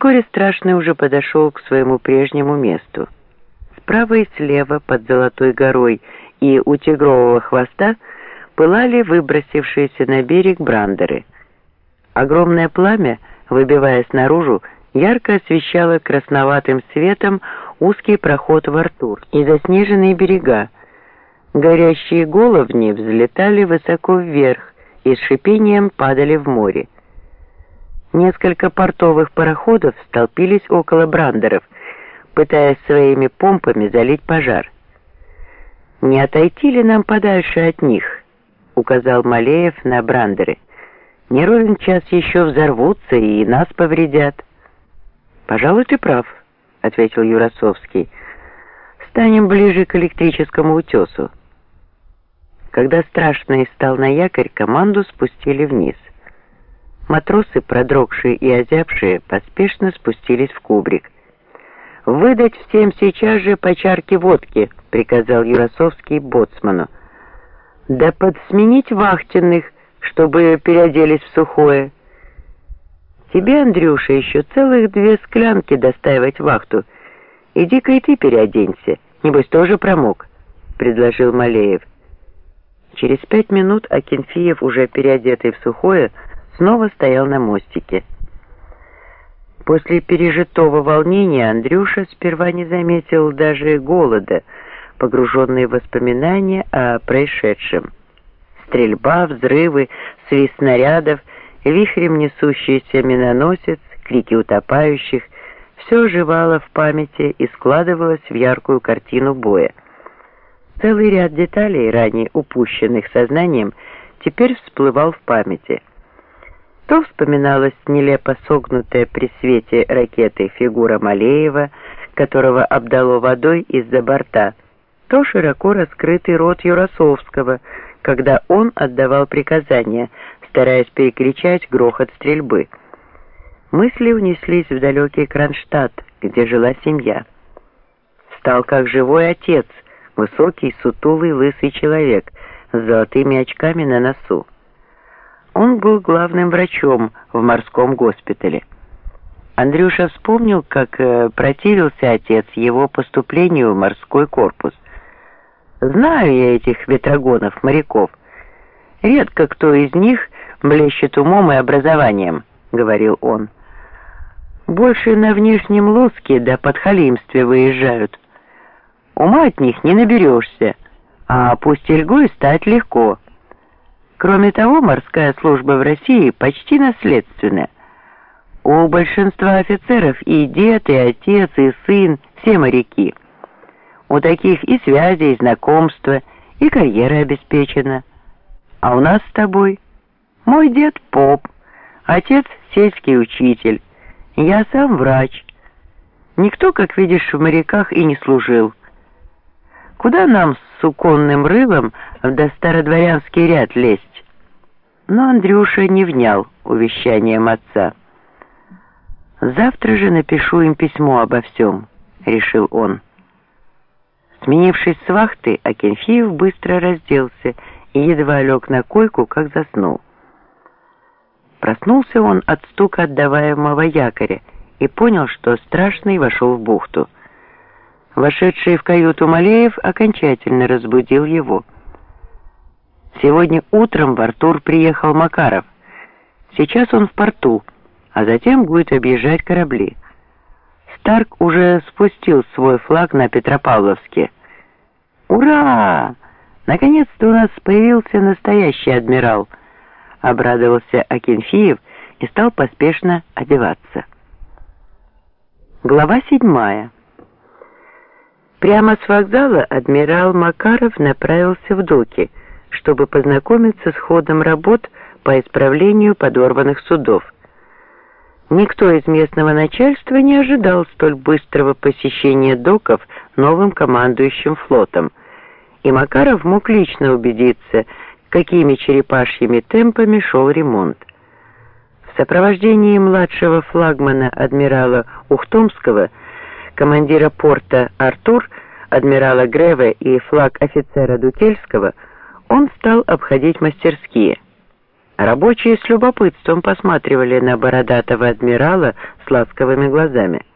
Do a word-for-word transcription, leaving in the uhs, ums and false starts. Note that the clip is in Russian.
Вскоре Страшный уже подошел к своему прежнему месту. Справа и слева, под Золотой горой и у Тигрового хвоста, пылали выбросившиеся на берег брандеры. Огромное пламя, выбиваясь наружу, ярко освещало красноватым светом узкий проход в Артур и заснеженные берега. Горящие головни взлетали высоко вверх и с шипением падали в море. Несколько портовых пароходов столпились около брандеров, пытаясь своими помпами залить пожар. «Не отойти ли нам подальше от них?» — указал Малеев на брандеры. «Не ровен час еще взорвутся и нас повредят». «Пожалуй, ты прав», — ответил Юрасовский. «Станем ближе к электрическому утесу». Когда Страшный стал на якорь, команду спустили вниз. Матросы, продрогшие и озябшие, поспешно спустились в кубрик. «Выдать всем сейчас же по чарке водки», — приказал Юрасовский боцману. «Да подсменить вахтенных, чтобы переоделись в сухое. Тебе, Андрюша, еще целых две склянки достаивать вахту. Иди-ка и ты переоденься, небось тоже промок», — предложил Малеев. Через пять минут Акинфиев, уже переодетый в сухое, снова стоял на мостике. После пережитого волнения Андрюша сперва не заметил даже голода, погруженный в воспоминания о происшедшем. Стрельба, взрывы, свист снарядов, вихрем несущийся миноносец, крики утопающих — все оживало в памяти и складывалось в яркую картину боя. Целый ряд деталей, ранее упущенных сознанием, теперь всплывал в памяти. То вспоминалась нелепо согнутая при свете ракеты фигура Малеева, которого обдало водой из-за борта, то широко раскрытый рот Юрасовского, когда он отдавал приказания, стараясь перекричать грохот стрельбы. Мысли унеслись в далекий Кронштадт, где жила семья. Стал как живой отец, высокий, сутулый, лысый человек с золотыми очками на носу. Он был главным врачом в морском госпитале. Андрюша вспомнил, как э, противился отец его поступлению в морской корпус. «Знаю я этих ветрогонов, моряков. Редко кто из них блещет умом и образованием», — говорил он. «Больше на внешнем лоске да подхалимстве выезжают. Ума от них не наберешься, а пустельгой стать легко. Кроме того, морская служба в России почти наследственная. У большинства офицеров и дед, и отец, и сын — все моряки. У таких и связи, и знакомства, и карьера обеспечена. А у нас с тобой мой дед поп, отец сельский учитель, я сам врач. Никто, как видишь, в моряках и не служил. Куда нам с суконным рылом до стародворянский ряд лезть?» Но Андрюша не внял увещанием отца. «Завтра же напишу им письмо обо всем», — решил он. Сменившись с вахты, Акинфиев быстро разделся и едва лег на койку, как заснул. Проснулся он от стука отдаваемого якоря и понял, что Страшный вошел в бухту. Вошедший в каюту Малеев окончательно разбудил его. Сегодня утром в Артур приехал Макаров. Сейчас он в порту, а затем будет объезжать корабли. Старк уже спустил свой флаг на Петропавловске. «Ура! Наконец-то у нас появился настоящий адмирал!» — обрадовался Акинфиев и стал поспешно одеваться. Глава седьмая. Прямо с вокзала адмирал Макаров направился в доки, чтобы познакомиться с ходом работ по исправлению подорванных судов. Никто из местного начальства не ожидал столь быстрого посещения доков новым командующим флотом, и Макаров мог лично убедиться, какими черепашьими темпами шел ремонт. В сопровождении младшего флагмана адмирала Ухтомского, командира порта Артур, адмирала Греве и флаг-офицера Дутельского, он стал обходить мастерские. Рабочие с любопытством посматривали на бородатого адмирала с ласковыми глазами.